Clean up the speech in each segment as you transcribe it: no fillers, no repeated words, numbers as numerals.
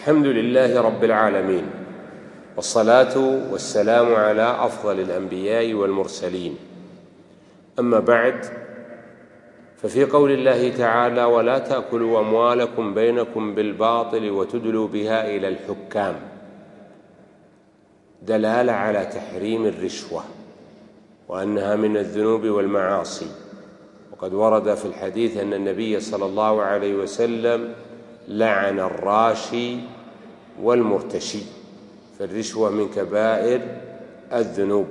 الحمد لله رب العالمين، والصلاة والسلام على أفضل الأنبياء والمرسلين. أما بعد، ففي قول الله تعالى: ولا تأكلوا أموالكم بينكم بالباطل وتدلوا بها إلى الحكام، دلالة على تحريم الرشوة وأنها من الذنوب والمعاصي. وقد ورد في الحديث أن النبي صلى الله عليه وسلم لعن الراشي والمرتشي، فالرشوة من كبائر الذنوب.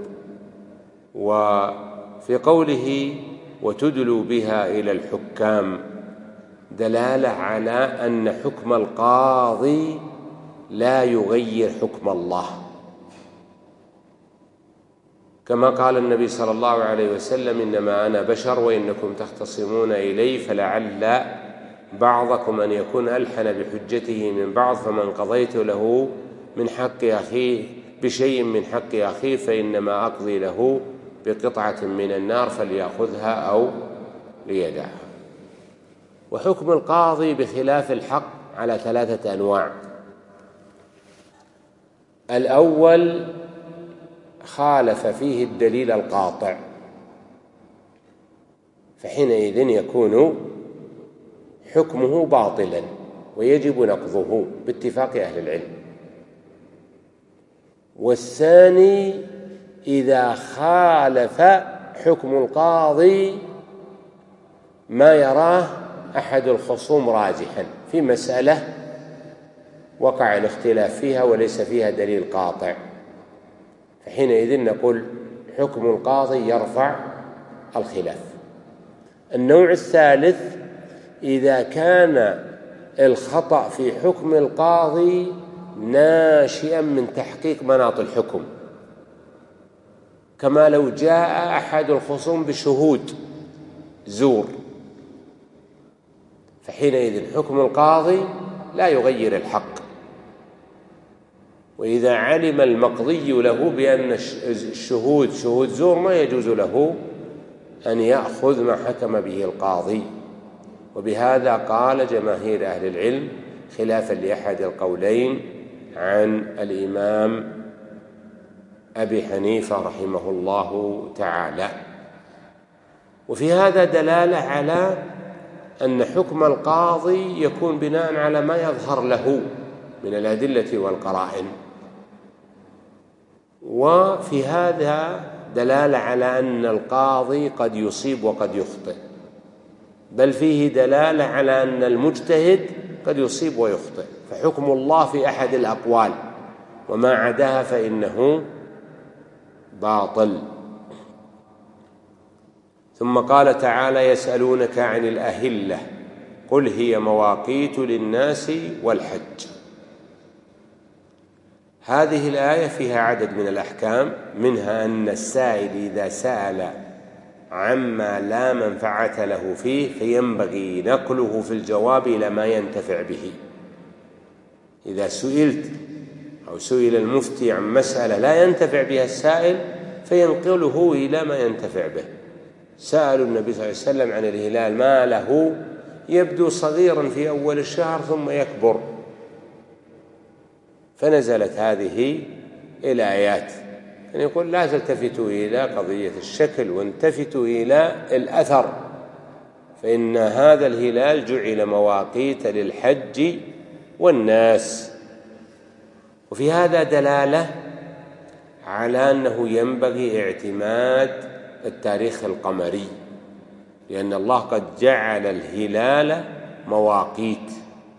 وفي قوله وتدلوا بها إلى الحكام دلالة على أن حكم القاضي لا يغير حكم الله، كما قال النبي صلى الله عليه وسلم: إنما أنا بشر وإنكم تختصمون إلي، فلعل بعضكم أن يكون ألحن بحجته من بعض، فمن قضيت له من حق أخيه بشيء من حق أخيه فإنما أقضي له بقطعة من النار فليأخذها أو ليدعها. وحكم القاضي بخلاف الحق على 3 أنواع: الأول خالف فيه الدليل القاطع، فحينئذ يكون حكمه باطلا ويجب نقضه باتفاق أهل العلم. والثاني إذا خالف حكم القاضي ما يراه أحد الخصوم راجحا في مسألة وقع الاختلاف فيها وليس فيها دليل قاطع، فحينئذ نقول حكم القاضي يرفع الخلاف. النوع الثالث إذا كان الخطأ في حكم القاضي ناشئا من تحقيق مناط الحكم، كما لو جاء أحد الخصوم بشهود زور، فحينئذ حكم القاضي لا يغير الحق. وإذا علم المقضي له بأن الشهود شهود زور ما يجوز له أن يأخذ ما حكم به القاضي. وبهذا قال جماهير أهل العلم خلافا لأحد القولين عن الإمام أبي حنيفة رحمه الله تعالى. وفي هذا دلالة على أن حكم القاضي يكون بناء على ما يظهر له من الأدلة والقرائن، وفي هذا دلالة على أن القاضي قد يصيب وقد يخطئ، بل فيه دلالة على أن المجتهد قد يصيب ويخطئ، فحكم الله في أحد الأقوال وما عداها فإنه باطل. ثم قال تعالى: يسألونك عن الأهلة قل هي مواقيت للناس والحج. هذه الآية فيها عدد من الأحكام، منها أن السائل إذا سأل عما لا منفعة له فيه فينبغي نقله في الجواب إلى ما ينتفع به. إذا سئلت أو سئل المفتي عن مسألة لا ينتفع بها السائل فينقله إلى ما ينتفع به. سألوا النبي صلى الله عليه وسلم عن الهلال ما له يبدو صغيرا في أول الشهر ثم يكبر، فنزلت هذه الآيات يعني يقول: لا تلتفتوا إلى قضية الشكل والتفتوا إلى الأثر، فإن هذا الهلال جعل مواقيت للحج والناس. وفي هذا دلالة على أنه ينبغي اعتماد التاريخ القمري، لأن الله قد جعل الهلال مواقيت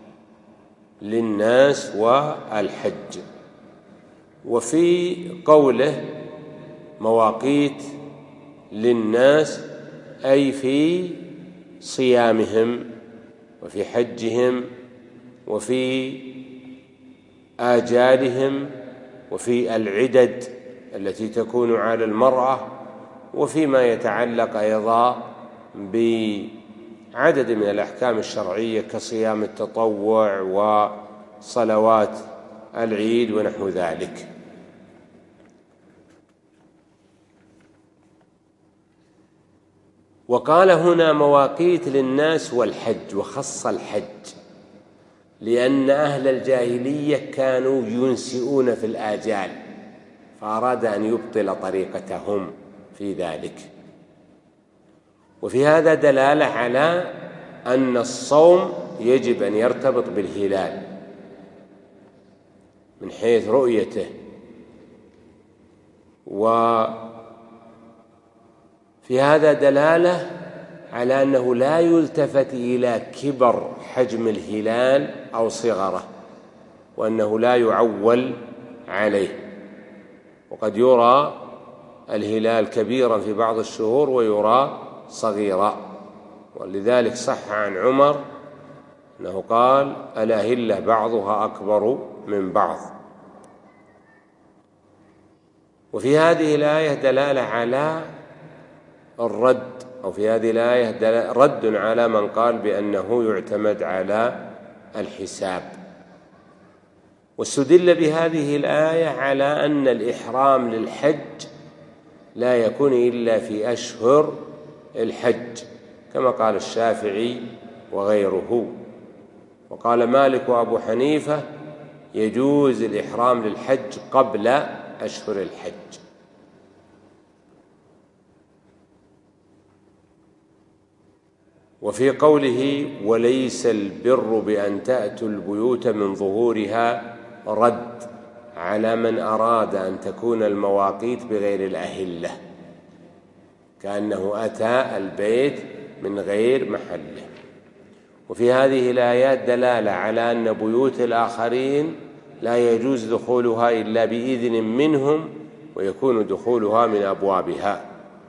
للناس والحج. وفي قوله مواقيت للناس أي في صيامهم وفي حجهم وفي آجالهم وفي العدد التي تكون على المرأة، وفيما يتعلق أيضا بعدد من الأحكام الشرعية كصيام التطوع وصلوات العيد ونحو ذلك. وقال هنا مواقيت للناس والحج، وخص الحج، لأن أهل الجاهلية كانوا ينسئون في الآجال، فأراد أن يبطل طريقتهم في ذلك. وفي هذا دلالة على أن الصوم يجب أن يرتبط بالهلال من حيث رؤيته، وفي هذا دلالة على أنه لا يلتفت إلى كبر حجم الهلال أو صغره، وأنه لا يعول عليه. وقد يرى الهلال كبيرا في بعض الشهور ويرى صغيرا، ولذلك صح عن عمر أنه قال: الأهلة بعضها أكبر من بعض. وفي هذه الآية دلالة على الرد، أو في هذه الآية رد على من قال بأنه يعتمد على الحساب. واستدل بهذه الآية على أن الإحرام للحج لا يكون إلا في أشهر الحج، كما قال الشافعي وغيره. وقال مالك وأبو حنيفة: يجوز الإحرام للحج قبل أشهر الحج. وفي قوله: وليس البر بأن تأتوا البيوت من ظهورها، رد على من أراد أن تكون المواقيت بغير الأهلة، كأنه أتى البيت من غير محله. وفي هذه الآيات دلالة على أن بيوت الآخرين لا يجوز دخولها إلا بإذن منهم، ويكون دخولها من أبوابها.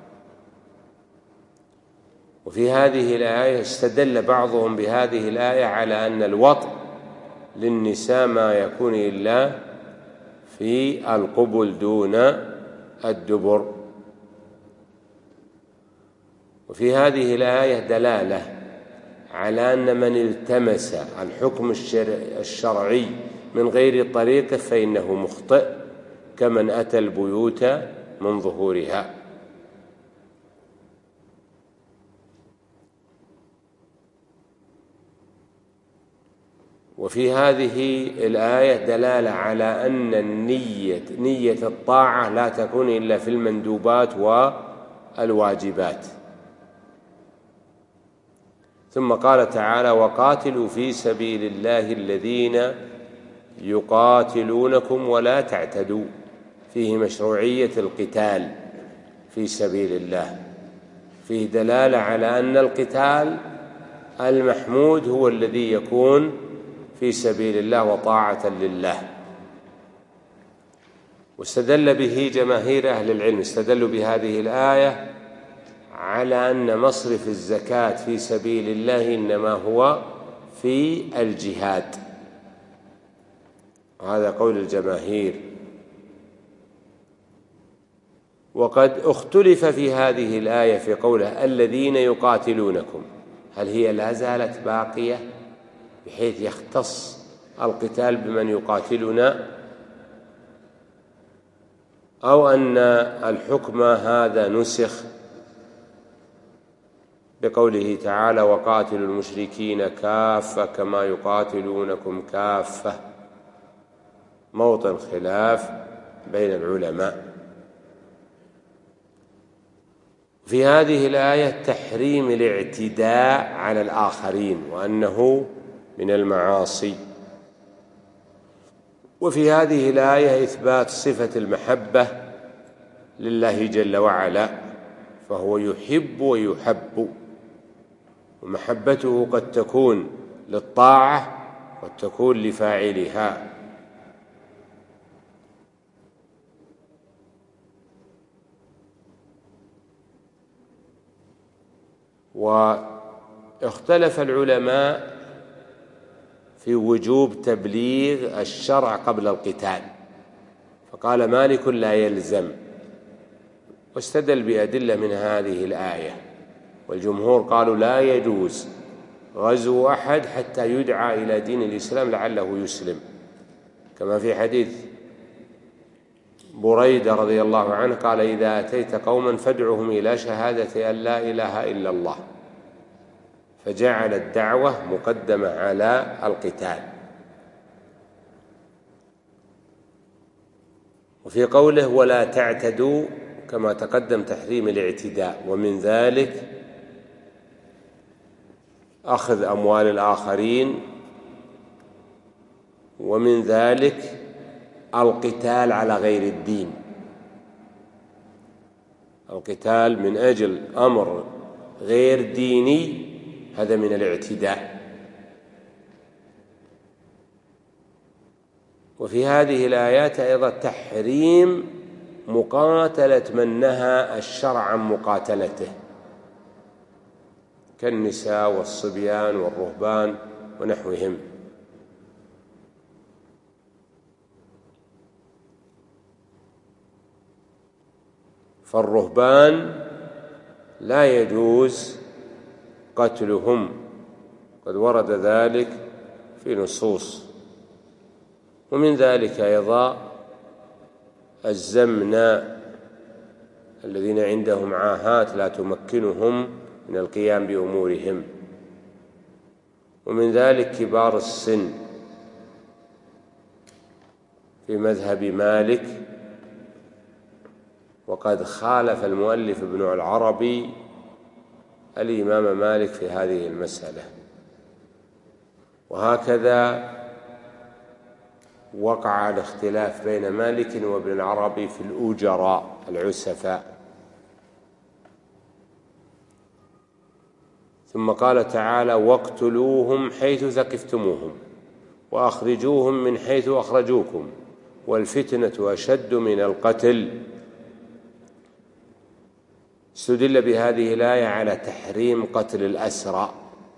وفي هذه الآية استدل بعضهم بهذه الآية على أن الوطء للنساء ما يكون إلا في القبل دون الدبر. وفي هذه الآية دلالة على أن من التمس الحكم الشرعي من غير طريقه فإنه مخطئ، كمن أتى البيوت من ظهورها. وفي هذه الآية دلالة على أن نية الطاعة لا تكون إلا في المندوبات والواجبات. ثم قال تعالى: وقاتلوا في سبيل الله الذين يقاتلونكم ولا تعتدوا. فيه مشروعية القتال في سبيل الله، فيه دلالة على أن القتال المحمود هو الذي يكون في سبيل الله وطاعة لله. واستدل به جماهير أهل العلم، استدلوا بهذه الآية على أن مصرف الزكاة في سبيل الله إنما هو في الجهاد، وهذا قول الجماهير. وقد اختلف في هذه الآية في قوله الذين يقاتلونكم، هل هي لا زالت باقية بحيث يختص القتال بمن يقاتلنا، أو أن الحكم هذا نسخ بقوله تعالى: وقاتلوا المشركين كافة كما يقاتلونكم كافة؟ موطن خلاف بين العلماء. في هذه الآية تحريم الاعتداء على الآخرين وأنه من المعاصي. وفي هذه الآية إثبات صفة المحبة لله جل وعلا، فهو يحب ويحب، ومحبته قد تكون للطاعة قد تكون لفاعلها. واختلف العلماء في وجوب تبليغ الشرع قبل القتال، فقال مالك لا يلزم، واستدل بأدلة من هذه الآية. والجمهور قالوا لا يجوز غزو أحد حتى يدعى إلى دين الإسلام لعله يسلم، كما في حديث بريدة رضي الله عنه قال: إذا أتيت قوما فادعهم إلى شهادة أن لا إله إلا الله، فجعل الدعوة مقدمة على القتال. وفي قوله ولا تعتدوا كما تقدم تحريم الاعتداء، ومن ذلك أخذ أموال الآخرين، ومن ذلك القتال على غير الدين، القتال من أجل أمر غير ديني هذا من الاعتداء. وفي هذه الآيات أيضا تحريم مقاتلة من نهى الشرع عن مقاتلته كالنساء والصبيان والرهبان ونحوهم. فالرهبان لا يجوز قتلهم، قد ورد ذلك في نصوص. ومن ذلك أيضا الزمناء الذين عندهم عاهات لا تمكنهم من القيام بأمورهم. ومن ذلك كبار السن في مذهب مالك، وقد خالف المؤلف ابن العربي الإمام مالك في هذه المسألة. وهكذا وقع الاختلاف بين مالك وابن العربي في الأجراء العسفاء. ثم قال تعالى واقتلوهم حيث ثقفتموهم وأخرجوهم من حيث أخرجوكم والفتنة أشد من القتل. استدل بهذه الآية على تحريم قتل الأسرى،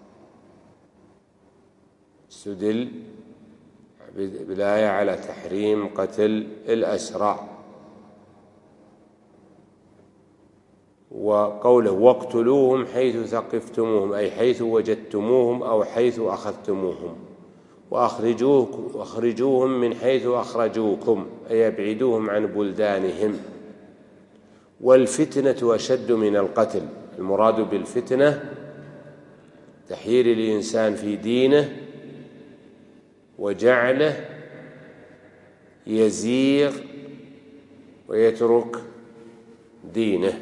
استدل بالآية على تحريم قتل الأسرى. وقوله واقتلوهم حيث ثقفتموهم أي حيث وجدتموهم أو حيث أخذتموهم، وأخرجوهم من حيث أخرجوكم أي أبعدوهم عن بلدانهم. والفتنة أشد من القتل، المراد بالفتنة تحيير الإنسان في دينه وجعله يزيغ ويترك دينه،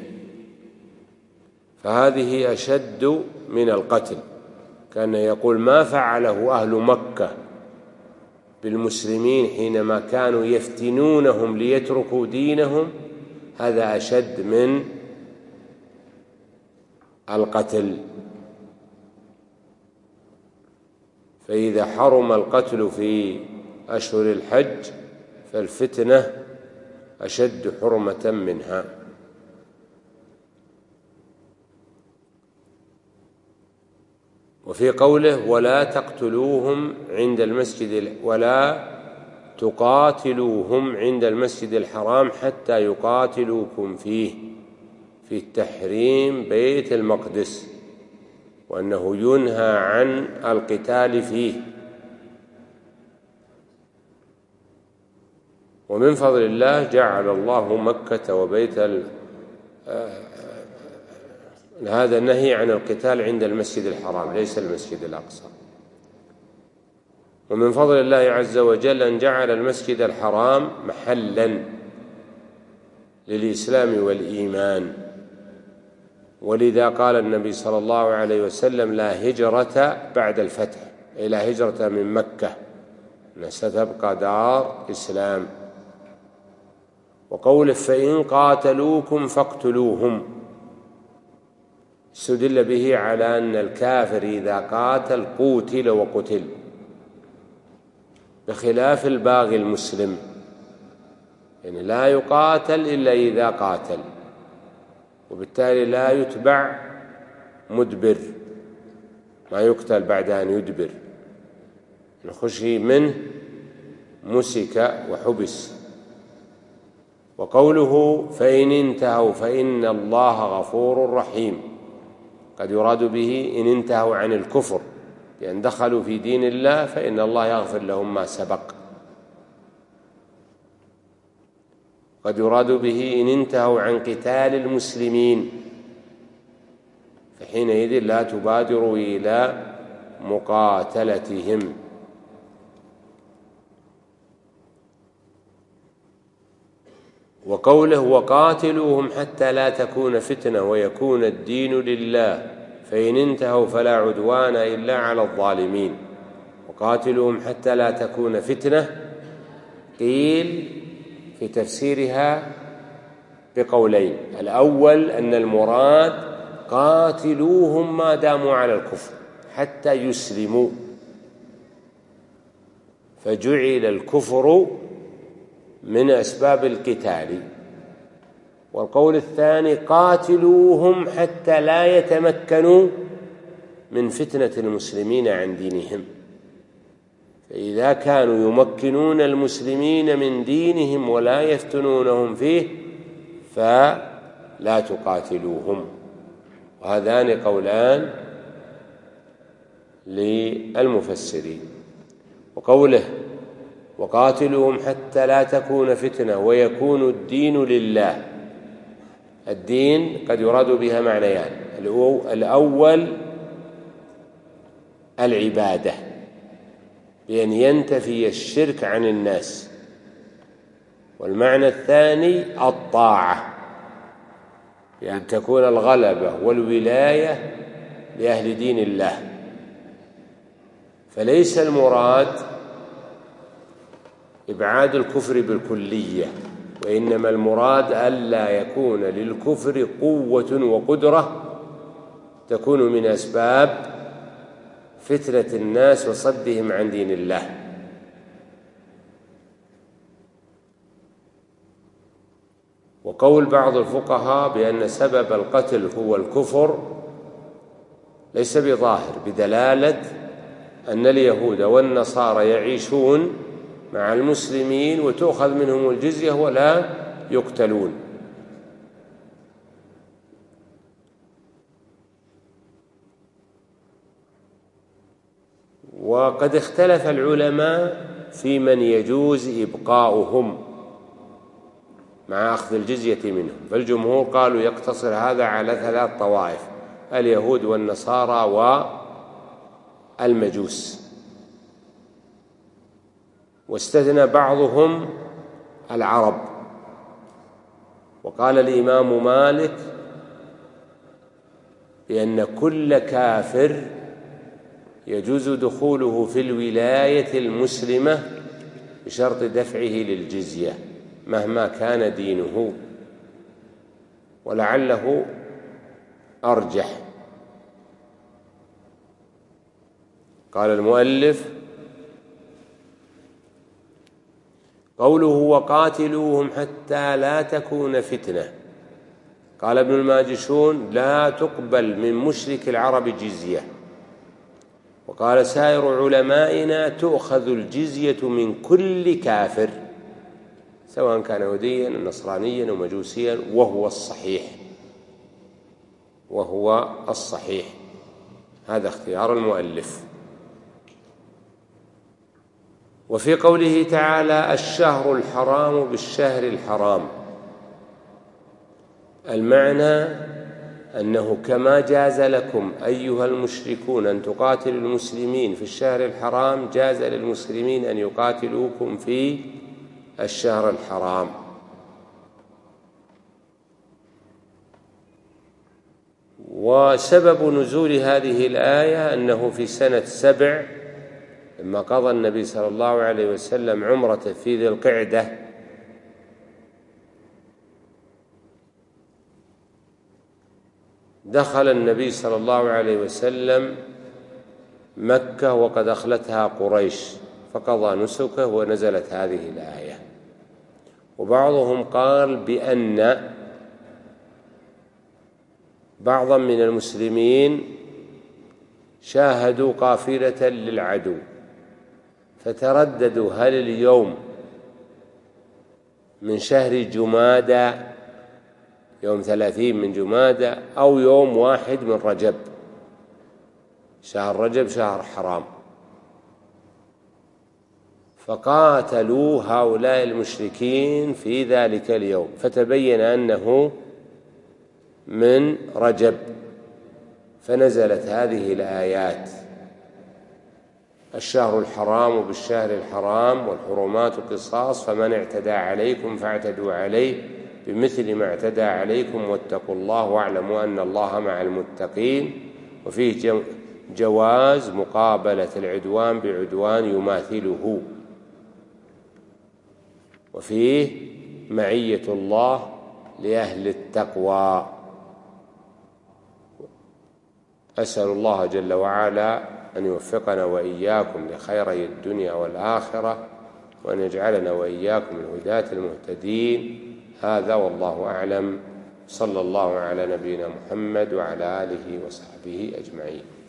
فهذه أشد من القتل. كان يقول ما فعله أهل مكة بالمسلمين حينما كانوا يفتنونهم ليتركوا دينهم هذا أشد من القتل. فإذا حرم القتل في أشهر الحج فالفتنة أشد حرمة منها. وفي قوله ولا تقتلوهم عند المسجد ولا تقاتلوهم عند المسجد الحرام حتى يقاتلوكم فيه، في التحريم بيت المقدس، وأنه ينهى عن القتال فيه. ومن فضل الله جعل الله مكة وبيت هذا النهي عن القتال عند المسجد الحرام ليس المسجد الأقصى. ومن فضل الله عز وجل أن جعل المسجد الحرام محلاً للإسلام والإيمان، ولذا قال النبي صلى الله عليه وسلم لا هجرة بعد الفتح، أي لا هجرة من مكة، ستبقى دار إسلام. وقوله فإن قاتلوكم فاقتلوهم استدل به على أن الكافر إذا قاتل قوتل وقتل، بخلاف الباغي المسلم، يعني لا يقاتل إلا إذا قاتل، وبالتالي لا يتبع مدبر، ما يقتل بعد أن يدبر، نخشي منه مسك وحبس. وقوله فإن انتهوا فإن الله غفور رحيم، قد يراد به إن انتهوا عن الكفر بأن دخلوا في دين الله فإن الله يغفر لهم ما سبق، قد يراد به إن انتهوا عن قتال المسلمين فحينئذ لا تبادروا إلى مقاتلتهم. وقوله وقاتلوهم حتى لا تكون فتنة ويكون الدين لله فإن انتهوا فلا عدوان إلا على الظالمين. وقاتلوهم حتى لا تكون فتنة قيل في تفسيرها بقولين: الأول أن المراد قاتلوهم ما داموا على الكفر حتى يسلموا، فجعل الكفر من أسباب القتال. والقول الثاني قاتلوهم حتى لا يتمكنوا من فتنة المسلمين عن دينهم، فإذا كانوا يمكنون المسلمين من دينهم ولا يفتنونهم فيه فلا تقاتلوهم. وهذان قولان للمفسرين. وقوله وقاتلوهم حتى لا تكون فتنة ويكون الدين لله، الدين قد يراد بها معنيان: الأول العبادة بأن ينتفي الشرك عن الناس، والمعنى الثاني الطاعة بأن تكون الغلبة والولاية لأهل دين الله. فليس المراد إبعاد الكفر بالكلية، وإنما المراد ألا يكون للكفر قوة وقدرة تكون من أسباب فتنة الناس وصدهم عن دين الله. وقول بعض الفقهاء بأن سبب القتل هو الكفر ليس بظاهر، بدلالة أن اليهود والنصارى يعيشون مع المسلمين وتؤخذ منهم الجزية ولا يقتلون. وقد اختلف العلماء في من يجوز إبقاؤهم مع أخذ الجزية منهم، فالجمهور قالوا يقتصر هذا على 3 طوائف: اليهود والنصارى والمجوس، واستثنى بعضهم العرب. وقال الإمام مالك بأن كل كافر يجوز دخوله في الولاية المسلمة بشرط دفعه للجزية مهما كان دينه، ولعله أرجح. قال المؤلف قوله وقاتلوهم حتى لا تكون فتنة، قال ابن الماجشون لا تقبل من مشرك العرب جزية. وقال سائر علمائنا تؤخذ الجزية من كل كافر سواء كان يهوديا نصرانيا ومجوسيا، وهو الصحيح. هذا اختيار المؤلف. وفي قوله تعالى الشهر الحرام بالشهر الحرام، المعنى أنه كما جاز لكم أيها المشركون أن تقاتلوا المسلمين في الشهر الحرام جاز للمسلمين أن يقاتلوكم في الشهر الحرام. وسبب نزول هذه الآية أنه في سنة 7 لما قضى النبي صلى الله عليه وسلم عمرة في ذي القعدة دخل النبي صلى الله عليه وسلم مكة وقد أخلتها قريش فقضى نسكه ونزلت هذه الآية. وبعضهم قال بأن بعضا من المسلمين شاهدوا قافلة للعدو فترددوا هل اليوم من شهر جمادى يوم 30 من جمادى أو يوم 1 من رجب. شهر رجب شهر حرام، فقاتلوا هؤلاء المشركين في ذلك اليوم فتبين أنه من رجب، فنزلت هذه الآيات. الشهر الحرام بالشهر الحرام والحرمات قصاص فمن اعتدى عليكم فاعتدوا عليه بمثل ما اعتدى عليكم واتقوا الله واعلموا أن الله مع المتقين. وفيه جواز مقابلة العدوان بعدوان يماثله، وفيه معية الله لأهل التقوى. أسأل الله جل وعلا أن يوفقنا وإياكم لخيري الدنيا والآخرة، وأن يجعلنا وإياكم من الهداة المهتدين. هذا والله أعلم، صلى الله على نبينا محمد وعلى آله وصحبه أجمعين.